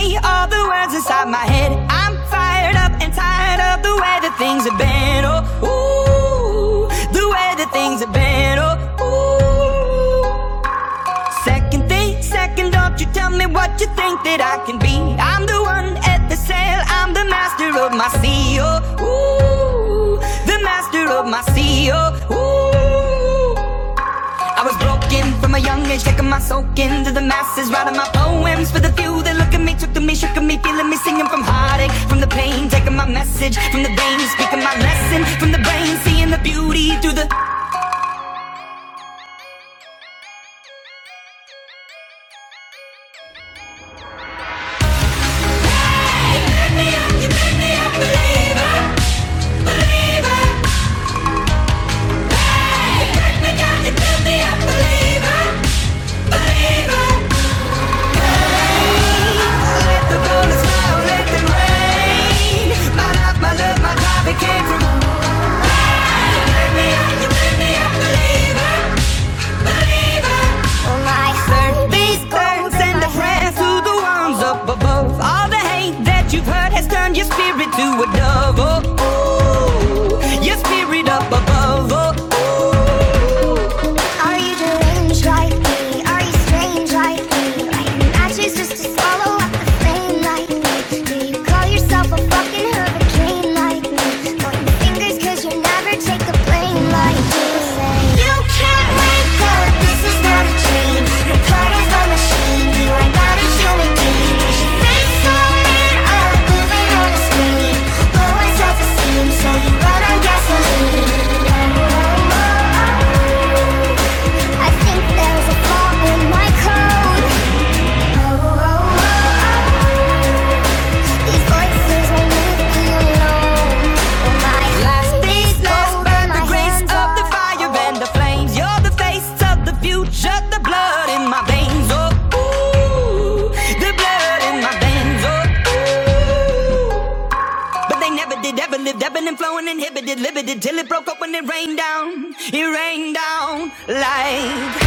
say all the words inside my head. I'm fired up and tired of the way that things have been. Oh, ooh, the way that things have been. Oh, ooh. Second, don't you tell me what you think that I can be. I'm the one at the sail, I'm the master of my sea. Oh, ooh, the master of my sea. Oh, ooh. I was broken from a young age, taking my soak into the masses, writing my poems for the few that look at me, took to me, shook at me, feeling me, singing from heartache, from the pain, taking my message from the veins, speaking my lesson from the brain, seeing the beauty through the... Your spirit to a dove, oh, ooh, your spirit up above, oh, ooh. Are you deranged like me? Are you strange like me? Lighting matches just to swallow up the flame like me? Do you call yourself a fucking hurricane like me? Pointing fingers cause you never take the blame like me. Say, you can't wake up, this is not a dream. You're part of a machine, you are not a human being. You should face so man up, moving on the screen. Blowing self-esteem, so you run on gasoline. I think there's a flaw in my code. These voices won't leave me alone. Last days last by the grace of the fire and the flames. You're the face of the future, the blood in my veins. Oh, ooh, the blood in my veins. Oh, ooh. But they never did, ever lived, ebbing and flowing, inhibited, limited, till it broke up when it rained down. It rained down like